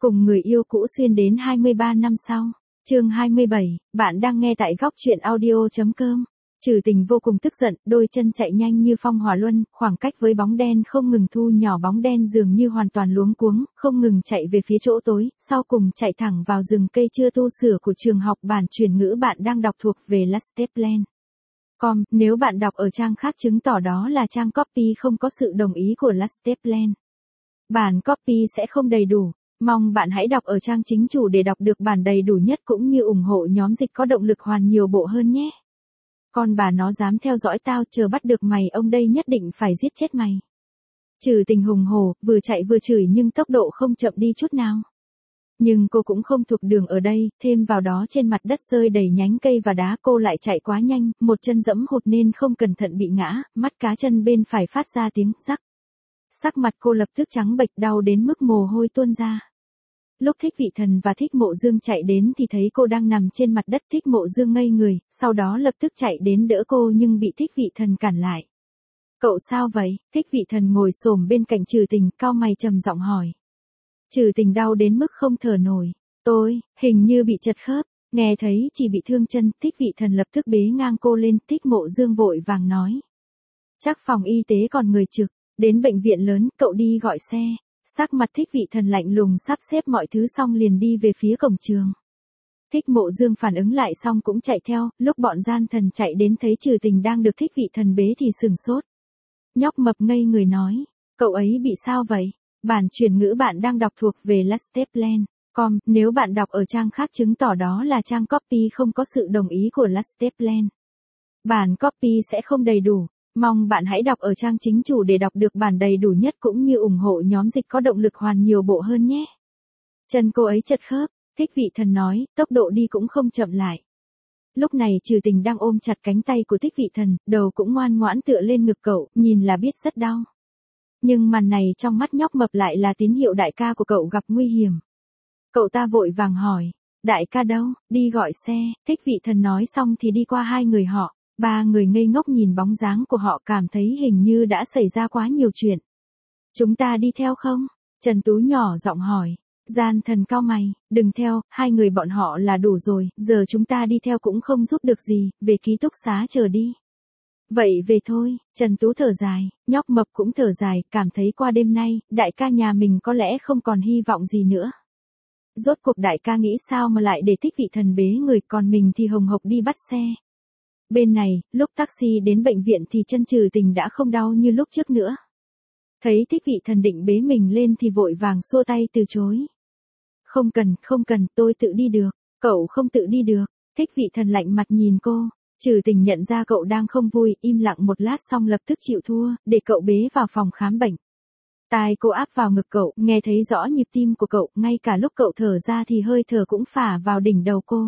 Cùng người yêu cũ xuyên đến 23 năm sau. Chương 27, bạn đang nghe tại góc truyện audio.com. Trừ Tình vô cùng tức giận, đôi chân chạy nhanh như phong hỏa luân, khoảng cách với bóng đen không ngừng thu nhỏ, bóng đen dường như hoàn toàn luống cuống, không ngừng chạy về phía chỗ tối, sau cùng chạy thẳng vào rừng cây chưa tu sửa của trường học. Bản chuyển ngữ bạn đang đọc thuộc về Lasteplan. Nếu bạn đọc ở trang khác chứng tỏ đó là trang copy không có sự đồng ý của Lasteplan. Bản copy sẽ không đầy đủ. Mong bạn hãy đọc ở trang chính chủ để đọc được bản đầy đủ nhất cũng như ủng hộ nhóm dịch có động lực hoàn nhiều bộ hơn nhé. Con bà nó dám theo dõi tao, chờ bắt được mày ông đây nhất định phải giết chết mày. Trừ Tình hùng hổ, vừa chạy vừa chửi nhưng tốc độ không chậm đi chút nào. Nhưng cô cũng không thuộc đường ở đây, thêm vào đó trên mặt đất rơi đầy nhánh cây và đá, cô lại chạy quá nhanh, một chân dẫm hụt nên không cẩn thận bị ngã, mắt cá chân bên phải phát ra tiếng rắc. Sắc mặt cô lập tức trắng bệch, đau đến mức mồ hôi tuôn ra. Lúc Thích Vị Thần và Thích Mộ Dương chạy đến thì thấy cô đang nằm trên mặt đất. Thích Mộ Dương ngây người, sau đó lập tức chạy đến đỡ cô nhưng bị Thích Vị Thần cản lại. Cậu sao vậy? Thích Vị Thần ngồi xổm bên cạnh Trừ Tình, cau mày trầm giọng hỏi. Trừ Tình đau đến mức không thở nổi. Tôi, hình như bị trật khớp. Nghe thấy chỉ bị thương chân, Thích Vị Thần lập tức bế ngang cô lên. Thích Mộ Dương vội vàng nói. Chắc phòng y tế còn người trực, đến bệnh viện lớn, cậu đi gọi xe. Sắc mặt Thích Vị Thần lạnh lùng, sắp xếp mọi thứ xong liền đi về phía cổng trường. Thích Mộ Dương phản ứng lại xong cũng chạy theo, lúc bọn gian thần chạy đến thấy Trừ Tình đang được Thích Vị Thần bế thì sừng sốt. Nhóc mập ngây người nói, cậu ấy bị sao vậy? Bản chuyển ngữ bạn đang đọc thuộc về Lasteplan. Nếu bạn đọc ở trang khác chứng tỏ đó là trang copy không có sự đồng ý của Lasteplan. Bản copy sẽ không đầy đủ. Mong bạn hãy đọc ở trang chính chủ để đọc được bản đầy đủ nhất cũng như ủng hộ nhóm dịch có động lực hoàn nhiều bộ hơn nhé. Chân cô ấy chật khớp, Thích Vị Thần nói, tốc độ đi cũng không chậm lại. Lúc này Trừ Tình đang ôm chặt cánh tay của Thích Vị Thần, đầu cũng ngoan ngoãn tựa lên ngực cậu, nhìn là biết rất đau. Nhưng màn này trong mắt nhóc mập lại là tín hiệu đại ca của cậu gặp nguy hiểm. Cậu ta vội vàng hỏi, đại ca đâu? Đi gọi xe. Thích Vị Thần nói xong thì đi qua hai người họ. Ba người ngây ngốc nhìn bóng dáng của họ, cảm thấy hình như đã xảy ra quá nhiều chuyện. Chúng ta đi theo không? Trần Tú nhỏ giọng hỏi. Gian thần cau mày, đừng theo, hai người bọn họ là đủ rồi, giờ chúng ta đi theo cũng không giúp được gì, về ký túc xá chờ đi. Vậy về thôi, Trần Tú thở dài, nhóc mập cũng thở dài, cảm thấy qua đêm nay, đại ca nhà mình có lẽ không còn hy vọng gì nữa. Rốt cuộc đại ca nghĩ sao mà lại để Thích Vị Thần bế người, còn mình thì hồng hộc đi bắt xe. Bên này, lúc taxi đến bệnh viện thì chân Trừ Tình đã không đau như lúc trước nữa. Thấy Thích Vị Thần định bế mình lên thì vội vàng xua tay từ chối. Không cần, tôi tự đi được. Cậu không tự đi được. Thích Vị Thần lạnh mặt nhìn cô. Trừ Tình nhận ra cậu đang không vui, im lặng một lát xong lập tức chịu thua, để cậu bế vào phòng khám bệnh. Tai cô áp vào ngực cậu, nghe thấy rõ nhịp tim của cậu, ngay cả lúc cậu thở ra thì hơi thở cũng phả vào đỉnh đầu cô.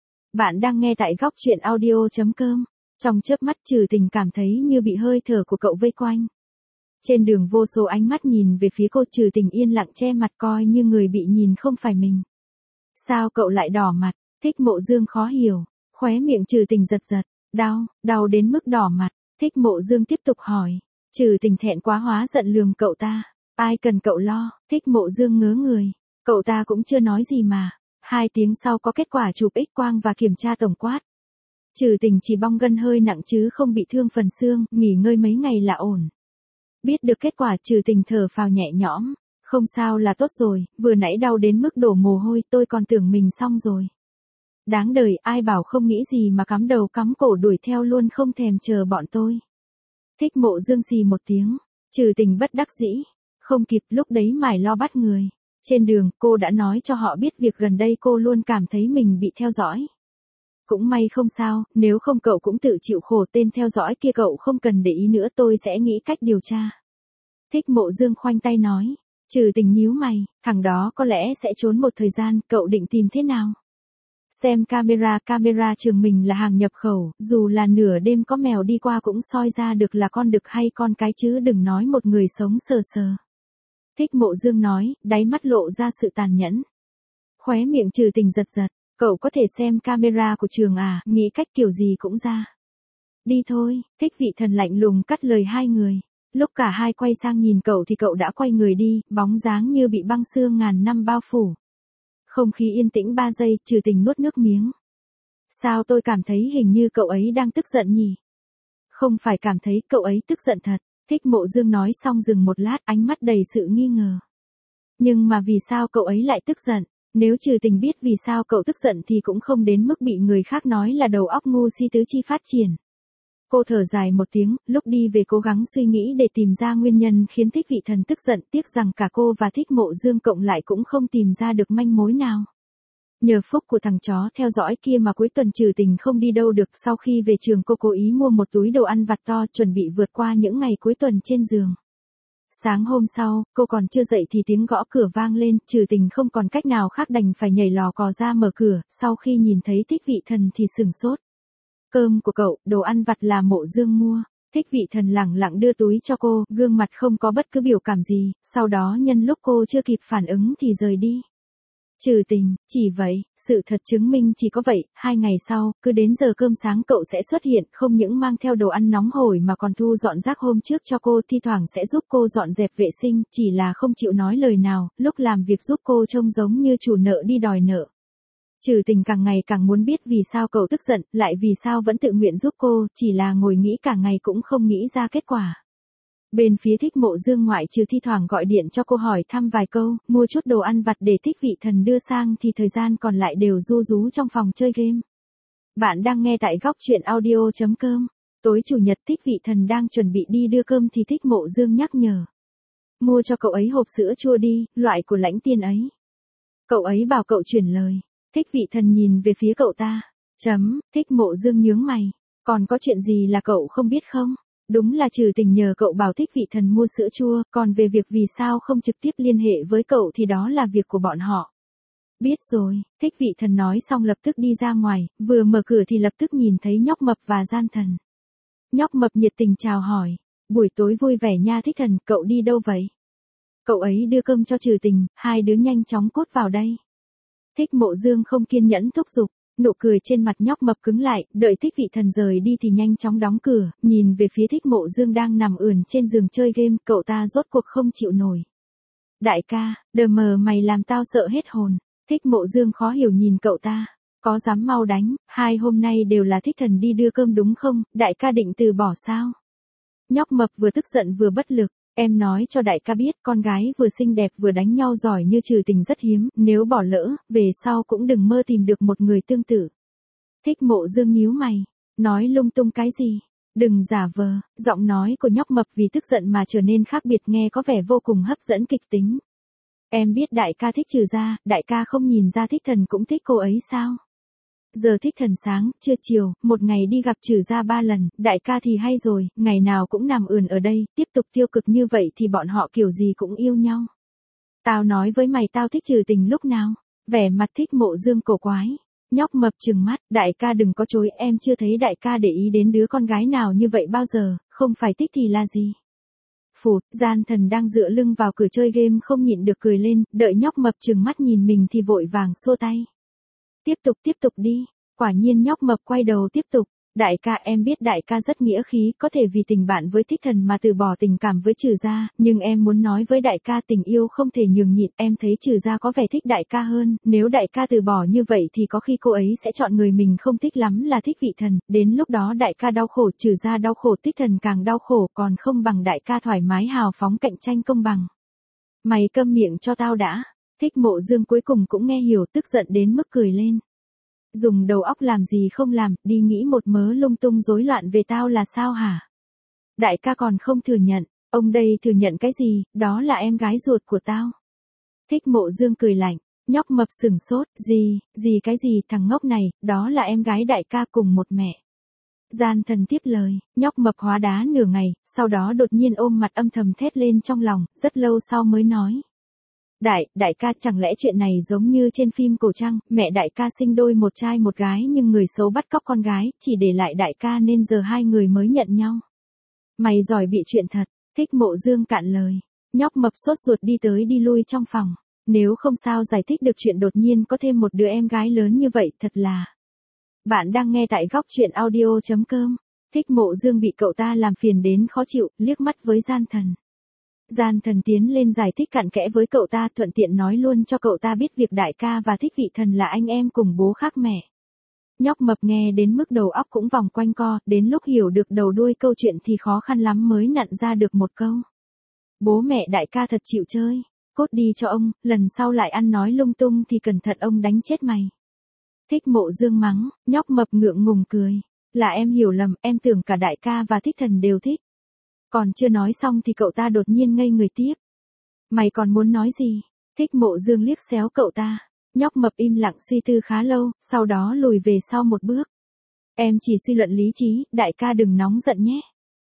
Bạn đang nghe tại góc truyện audio.com. Trong chớp mắt Trừ Tình cảm thấy như bị hơi thở của cậu vây quanh. Trên đường vô số ánh mắt nhìn về phía cô, Trừ Tình yên lặng che mặt coi như người bị nhìn không phải mình. Sao cậu lại đỏ mặt? Thích Mộ Dương khó hiểu. Khóe miệng Trừ Tình giật giật. Đau đến mức đỏ mặt. Thích Mộ Dương tiếp tục hỏi. Trừ Tình thẹn quá hóa giận lườm cậu ta. Ai cần cậu lo? Thích Mộ Dương ngớ người. Cậu ta cũng chưa nói gì mà. 2 tiếng sau có kết quả chụp X-quang và kiểm tra tổng quát. Trừ Tình chỉ bong gân hơi nặng chứ không bị thương phần xương, nghỉ ngơi mấy ngày là ổn. Biết được kết quả Trừ Tình thở phào nhẹ nhõm. Không sao là tốt rồi, vừa nãy đau đến mức đổ mồ hôi, tôi còn tưởng mình xong rồi. Đáng đời, ai bảo không nghĩ gì mà cắm đầu cắm cổ đuổi theo luôn, không thèm chờ bọn tôi. Thích Mộ Dương xì một tiếng. Trừ Tình bất đắc dĩ. Không kịp, lúc đấy mải lo bắt người. Trên đường, cô đã nói cho họ biết việc gần đây cô luôn cảm thấy mình bị theo dõi. Cũng may không sao, nếu không cậu cũng tự chịu khổ, tên theo dõi kia cậu không cần để ý nữa, tôi sẽ nghĩ cách điều tra. Thích Mộ Dương khoanh tay nói. Trừ Tình nhíu mày, thằng đó có lẽ sẽ trốn một thời gian, cậu định tìm thế nào? Xem camera trường mình là hàng nhập khẩu, dù là nửa đêm có mèo đi qua cũng soi ra được là con đực hay con cái chứ đừng nói một người sống sờ sờ. Thích Mộ Dương nói, đáy mắt lộ ra sự tàn nhẫn. Khóe miệng Trừ Tình giật giật, cậu có thể xem camera của trường à, nghĩ cách kiểu gì cũng ra. Đi thôi, Thích Vị Thần lạnh lùng cắt lời hai người. Lúc cả hai quay sang nhìn cậu thì cậu đã quay người đi, bóng dáng như bị băng xương ngàn năm bao phủ. Không khí yên tĩnh 3 giây, Trừ Tình nuốt nước miếng. Sao tôi cảm thấy hình như cậu ấy đang tức giận nhỉ? Không phải cảm thấy, cậu ấy tức giận thật. Thích Mộ Dương nói xong dừng một lát, ánh mắt đầy sự nghi ngờ. Nhưng mà vì sao cậu ấy lại tức giận? Nếu Trừ Tình biết vì sao cậu tức giận thì cũng không đến mức bị người khác nói là đầu óc ngu si tứ chi phát triển. Cô thở dài một tiếng, lúc đi về cố gắng suy nghĩ để tìm ra nguyên nhân khiến Thích Vị Thần tức giận, tiếc rằng cả cô và Thích Mộ Dương cộng lại cũng không tìm ra được manh mối nào. Nhờ phúc của thằng chó theo dõi kia mà cuối tuần Trừ Tình không đi đâu được, sau khi về trường cô cố ý mua một túi đồ ăn vặt to chuẩn bị vượt qua những ngày cuối tuần trên giường. Sáng hôm sau, cô còn chưa dậy thì tiếng gõ cửa vang lên, Trừ Tình không còn cách nào khác đành phải nhảy lò cò ra mở cửa, sau khi nhìn thấy Thích Vị Thần thì sửng sốt. Cơm của cậu, đồ ăn vặt là Mộ Dương mua. Thích Vị Thần lẳng lặng đưa túi cho cô, gương mặt không có bất cứ biểu cảm gì, sau đó nhân lúc cô chưa kịp phản ứng thì rời đi. Trừ Tình, chỉ vậy, sự thật chứng minh chỉ có vậy, 2 ngày sau, cứ đến giờ cơm sáng cậu sẽ xuất hiện, không những mang theo đồ ăn nóng hổi mà còn thu dọn rác hôm trước cho cô, thi thoảng sẽ giúp cô dọn dẹp vệ sinh, chỉ là không chịu nói lời nào, lúc làm việc giúp cô trông giống như chủ nợ đi đòi nợ. Trừ Tình càng ngày càng muốn biết vì sao cậu tức giận, lại vì sao vẫn tự nguyện giúp cô, chỉ là ngồi nghĩ cả ngày cũng không nghĩ ra kết quả. Bên phía Thích Mộ Dương ngoại trừ thi thoảng gọi điện cho cô hỏi thăm vài câu, mua chút đồ ăn vặt để Thích Vị Thần đưa sang thì thời gian còn lại đều ru rú trong phòng chơi game. Bạn đang nghe tại góc truyện audio.com. Tối chủ nhật Thích Vị Thần đang chuẩn bị đi đưa cơm thì Thích Mộ Dương nhắc nhở. Mua cho cậu ấy hộp sữa chua đi, loại của Lãnh Tiên ấy. Cậu ấy bảo cậu chuyển lời. Thích Vị Thần nhìn về phía cậu ta. Thích Mộ Dương nhướng mày. Còn có chuyện gì là cậu không biết không? Đúng là Trừ Tình nhờ cậu bảo Thích Vị Thần mua sữa chua, còn về việc vì sao không trực tiếp liên hệ với cậu thì đó là việc của bọn họ. Biết rồi, Thích Vị Thần nói xong lập tức đi ra ngoài, vừa mở cửa thì lập tức nhìn thấy Nhóc Mập và Gian Thần. Nhóc Mập nhiệt tình chào hỏi. Buổi tối vui vẻ nha Thích Thần, cậu đi đâu vậy? Cậu ấy đưa cơm cho Trừ Tình, hai đứa nhanh chóng cốt vào đây. Thích Mộ Dương không kiên nhẫn thúc giục. Nụ cười trên mặt Nhóc Mập cứng lại, đợi Thích Vị Thần rời đi thì nhanh chóng đóng cửa, nhìn về phía Thích Mộ Dương đang nằm ườn trên giường chơi game, cậu ta rốt cuộc không chịu nổi. Đại ca, đờ mờ mày làm tao sợ hết hồn. Thích Mộ Dương khó hiểu nhìn cậu ta. Có dám mau đánh, 2 hôm nay đều là Thích Thần đi đưa cơm đúng không, đại ca định từ bỏ sao? Nhóc Mập vừa tức giận vừa bất lực. Em nói cho đại ca biết con gái vừa xinh đẹp vừa đánh nhau giỏi như Trừ Tình rất hiếm, nếu bỏ lỡ, về sau cũng đừng mơ tìm được một người tương tự. Thích Mộ Dương nhíu mày, nói lung tung cái gì? Đừng giả vờ, giọng nói của Nhóc Mập vì tức giận mà trở nên khác biệt nghe có vẻ vô cùng hấp dẫn kịch tính. Em biết đại ca thích Trừ gia, đại ca không nhìn ra Thích Thần cũng thích cô ấy sao? Giờ Thích Thần sáng, trưa chiều, một ngày đi gặp Trừ gia 3 lần, đại ca thì hay rồi, ngày nào cũng nằm ườn ở đây, tiếp tục tiêu cực như vậy thì bọn họ kiểu gì cũng yêu nhau. Tao nói với mày tao thích Trừ Tình lúc nào? Vẻ mặt Thích Mộ Dương cổ quái. Nhóc Mập trừng mắt, đại ca đừng có chối, em chưa thấy đại ca để ý đến đứa con gái nào như vậy bao giờ, không phải thích thì là gì? Phụt, Gian Thần đang dựa lưng vào cửa chơi game không nhịn được cười lên, đợi Nhóc Mập trừng mắt nhìn mình thì vội vàng xua tay. Tiếp tục đi. Quả nhiên Nhóc Mập quay đầu tiếp tục. Đại ca em biết đại ca rất nghĩa khí, có thể vì tình bạn với Thích Thần mà từ bỏ tình cảm với Trừ gia, nhưng em muốn nói với đại ca tình yêu không thể nhường nhịn, em thấy Trừ gia có vẻ thích đại ca hơn, nếu đại ca từ bỏ như vậy thì có khi cô ấy sẽ chọn người mình không thích lắm là Thích Vị Thần, đến lúc đó đại ca đau khổ, Trừ gia đau khổ, Thích Thần càng đau khổ, còn không bằng đại ca thoải mái hào phóng cạnh tranh công bằng. Mày câm miệng cho tao đã. Thích Mộ Dương cuối cùng cũng nghe hiểu, tức giận đến mức cười lên. Dùng đầu óc làm gì không làm, đi nghĩ một mớ lung tung rối loạn về tao là sao hả? Đại ca còn không thừa nhận, ông đây thừa nhận cái gì, đó là em gái ruột của tao. Thích Mộ Dương cười lạnh, Nhóc Mập sửng sốt, gì cái gì, thằng ngốc này, đó là em gái đại ca cùng một mẹ. Gian Thần tiếp lời, Nhóc Mập hóa đá nửa ngày, sau đó đột nhiên ôm mặt âm thầm thét lên trong lòng, rất lâu sau mới nói. Đại ca chẳng lẽ chuyện này giống như trên phim cổ trang, mẹ đại ca sinh đôi một trai một gái nhưng người xấu bắt cóc con gái, chỉ để lại đại ca nên giờ hai người mới nhận nhau. Mày giỏi bị chuyện thật, Thích Mộ Dương cạn lời. Nhóc Mập sốt ruột đi tới đi lui trong phòng. Nếu không sao giải thích được chuyện đột nhiên có thêm một đứa em gái lớn như vậy, thật là. Bạn đang nghe tại góc truyện audio.com. Thích Mộ Dương bị cậu ta làm phiền đến khó chịu, liếc mắt với Gian Thần. Gian Thần tiến lên giải thích cặn kẽ với cậu ta, thuận tiện nói luôn cho cậu ta biết việc đại ca và Thích Vị Thần là anh em cùng bố khác mẹ. Nhóc mập nghe đến mức đầu óc cũng vòng quanh co, đến lúc hiểu được đầu đuôi câu chuyện thì khó khăn lắm mới nặn ra được một câu. Bố mẹ đại ca thật chịu chơi, cốt đi cho ông, lần sau lại ăn nói lung tung thì cẩn thận ông đánh chết mày. Thích Mộ Dương mắng, nhóc mập ngượng ngùng cười. Là em hiểu lầm, em tưởng cả đại ca và Thích Thần đều thích. Còn chưa nói xong thì cậu ta đột nhiên ngây người tiếp. Mày còn muốn nói gì? Thích Mộ Dương liếc xéo cậu ta. Nhóc mập im lặng suy tư khá lâu, sau đó lùi về sau một bước. Em chỉ suy luận lý trí, đại ca đừng nóng giận nhé.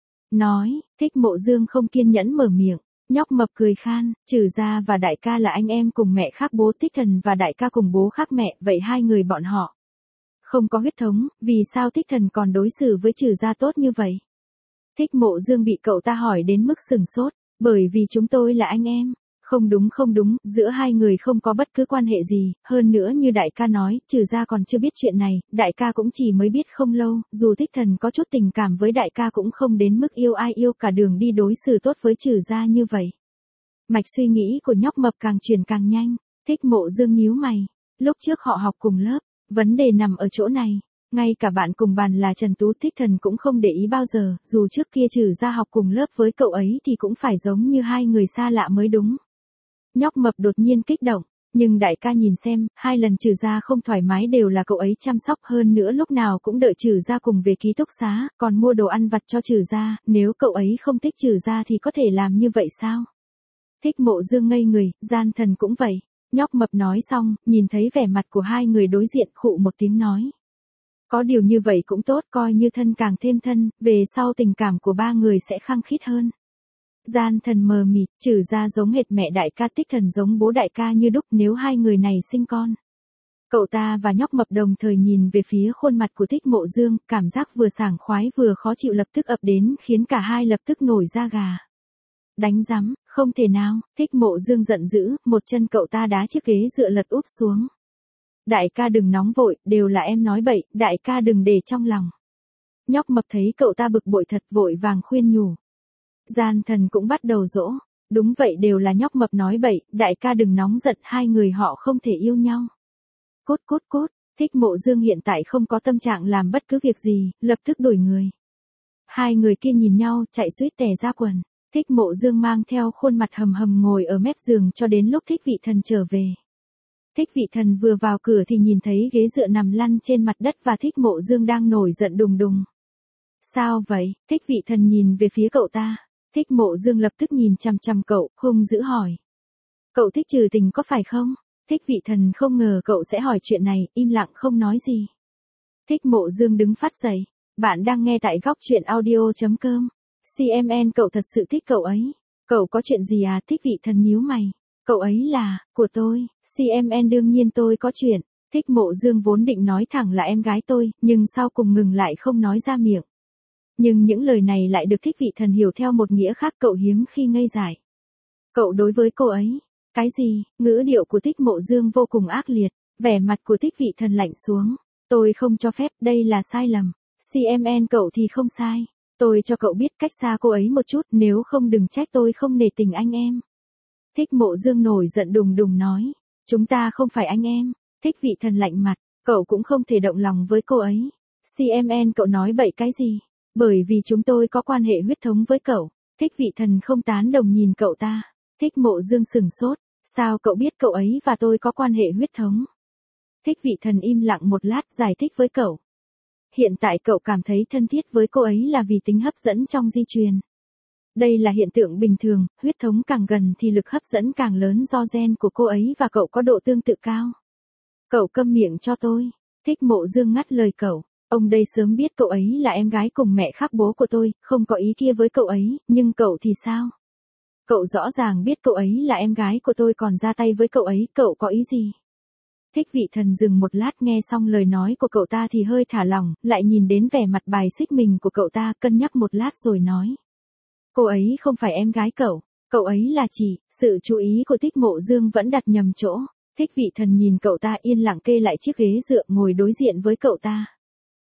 Nói, Thích Mộ Dương không kiên nhẫn mở miệng. Nhóc mập cười khan, Trừ Gia và đại ca là anh em cùng mẹ khác bố, Thích Thần và đại ca cùng bố khác mẹ, vậy hai người bọn họ không có huyết thống, vì sao Thích Thần còn đối xử với Trừ Gia tốt như vậy? Thích Mộ Dương bị cậu ta hỏi đến mức sừng sốt, bởi vì chúng tôi là anh em. Không đúng, giữa hai người không có bất cứ quan hệ gì, hơn nữa như đại ca nói, Trừ Gia còn chưa biết chuyện này, đại ca cũng chỉ mới biết không lâu, dù Thích Thần có chút tình cảm với đại ca cũng không đến mức yêu ai yêu cả đường đi đối xử tốt với Trừ Gia như vậy. Mạch suy nghĩ của nhóc mập càng truyền càng nhanh, Thích Mộ Dương nhíu mày, lúc trước họ học cùng lớp, vấn đề nằm ở chỗ này. Ngay cả bạn cùng bàn là Trần Tú, Thích Thần cũng không để ý bao giờ, dù trước kia Trừ Gia học cùng lớp với cậu ấy thì cũng phải giống như hai người xa lạ mới đúng. Nhóc mập đột nhiên kích động, nhưng đại ca nhìn xem, hai lần Trừ Gia không thoải mái đều là cậu ấy chăm sóc, hơn nữa lúc nào cũng đợi Trừ Gia cùng về ký túc xá, còn mua đồ ăn vặt cho Trừ Gia, nếu cậu ấy không thích Trừ Gia thì có thể làm như vậy sao? Thích Mộ Dương ngây người, Gian Thần cũng vậy. Nhóc mập nói xong, nhìn thấy vẻ mặt của hai người đối diện, khụ một tiếng nói. Có điều như vậy cũng tốt, coi như thân càng thêm thân, về sau tình cảm của ba người sẽ khăng khít hơn. Gian Thần mờ mịt, Trừ Gia giống hệt mẹ đại ca, Thích Thần giống bố đại ca như đúc, nếu hai người này sinh con. Cậu ta và nhóc mập đồng thời nhìn về phía khuôn mặt của Thích Mộ Dương, cảm giác vừa sảng khoái vừa khó chịu lập tức ập đến, khiến cả hai lập tức nổi da gà. Đánh rắm, không thể nào, Thích Mộ Dương giận dữ, một chân cậu ta đá chiếc ghế dựa lật úp xuống. Đại ca đừng nóng vội, đều là em nói bậy, đại ca đừng để trong lòng. Nhóc mập thấy cậu ta bực bội thật, vội vàng khuyên nhủ. Gian Thần cũng bắt đầu dỗ, đúng vậy, đều là nhóc mập nói bậy, đại ca đừng nóng giận, hai người họ không thể yêu nhau. Cốt, Thích Mộ Dương hiện tại không có tâm trạng làm bất cứ việc gì, lập tức đổi người. Hai người kia nhìn nhau, chạy suýt tè ra quần. Thích Mộ Dương mang theo khuôn mặt hầm hầm ngồi ở mép giường cho đến lúc Thích Vị Thần trở về. Thích Vị Thần vừa vào cửa thì nhìn thấy ghế dựa nằm lăn trên mặt đất và Thích Mộ Dương đang nổi giận đùng đùng. Sao vậy? Thích Vị Thần nhìn về phía cậu ta. Thích Mộ Dương lập tức nhìn chằm chằm cậu, hung dữ hỏi. Cậu thích Trừ Tình có phải không? Thích Vị Thần không ngờ cậu sẽ hỏi chuyện này, im lặng không nói gì. Thích Mộ Dương đứng phát dậy. Bạn đang nghe tại góc truyện audio.com. CMN, cậu thật sự thích cậu ấy. Cậu có chuyện gì à? Thích Vị Thần nhíu mày. Cậu ấy là, của tôi. CMN, đương nhiên tôi có chuyện. Thích Mộ Dương vốn định nói thẳng là em gái tôi, nhưng sau cùng ngừng lại không nói ra miệng. Nhưng những lời này lại được Thích Vị Thần hiểu theo một nghĩa khác, cậu hiếm khi ngây dại. Cậu đối với cô ấy. Cái gì? Ngữ điệu của Thích Mộ Dương vô cùng ác liệt, vẻ mặt của Thích Vị Thần lạnh xuống. Tôi không cho phép, đây là sai lầm. CMN, cậu thì không sai. Tôi cho cậu biết cách xa cô ấy một chút, nếu không đừng trách tôi không nể tình anh em. Thích Mộ Dương nổi giận đùng đùng nói. Chúng ta không phải anh em. Thích Vị Thần lạnh mặt, cậu cũng không thể động lòng với cô ấy. CMN, cậu nói bậy cái gì? Bởi vì chúng tôi có quan hệ huyết thống với cậu. Thích Vị Thần không tán đồng nhìn cậu ta. Thích Mộ Dương sừng sốt. Sao cậu biết cậu ấy và tôi có quan hệ huyết thống? Thích Vị Thần im lặng một lát giải thích với cậu. Hiện tại cậu cảm thấy thân thiết với cô ấy là vì tính hấp dẫn trong di truyền. Đây là hiện tượng bình thường, huyết thống càng gần thì lực hấp dẫn càng lớn do gen của cô ấy và cậu có độ tương tự cao. Cậu câm miệng cho tôi. Thích Mộ Dương ngắt lời cậu. Ông đây sớm biết cậu ấy là em gái cùng mẹ khác bố của tôi, không có ý kia với cậu ấy, nhưng cậu thì sao? Cậu rõ ràng biết cậu ấy là em gái của tôi còn ra tay với cậu ấy, cậu có ý gì? Thích Vị Thần dừng một lát, nghe xong lời nói của cậu ta thì hơi thả lỏng, lại nhìn đến vẻ mặt bài xích mình của cậu ta, cân nhắc một lát rồi nói. Cô ấy không phải em gái cậu ấy là chị. Sự chú ý của Thích Mộ Dương vẫn đặt nhầm chỗ. Thích Vị Thần nhìn cậu ta yên lặng kê lại chiếc ghế dựa ngồi đối diện với cậu ta.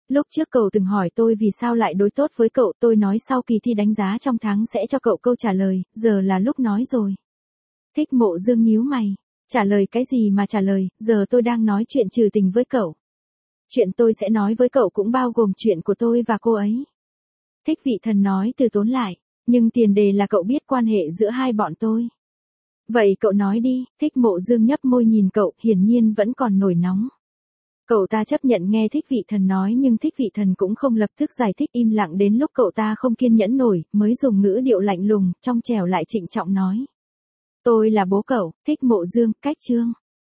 Lúc trước cậu từng hỏi tôi vì sao lại đối tốt với cậu, tôi nói sau kỳ thi đánh giá trong tháng sẽ cho cậu câu trả lời, giờ là lúc nói rồi. Thích Mộ Dương nhíu mày. Trả lời cái gì mà trả lời, giờ tôi đang nói chuyện trừ tình với cậu. Chuyện tôi sẽ nói với cậu cũng bao gồm chuyện của tôi và cô ấy. Thích Vị Thần nói từ tốn lại, nhưng tiền đề là cậu biết quan hệ giữa hai bọn tôi. Vậy cậu nói đi, Thích Mộ Dương nhấp môi nhìn cậu, hiển nhiên vẫn còn nổi nóng. Cậu ta chấp nhận nghe Thích Vị Thần nói nhưng Thích Vị Thần cũng không lập tức giải thích, im lặng đến lúc cậu ta không kiên nhẫn nổi, mới dùng ngữ điệu lạnh lùng, trong trẻo lại trịnh trọng nói. Tôi là bố cậu, Thích Mộ Dương, cách chương.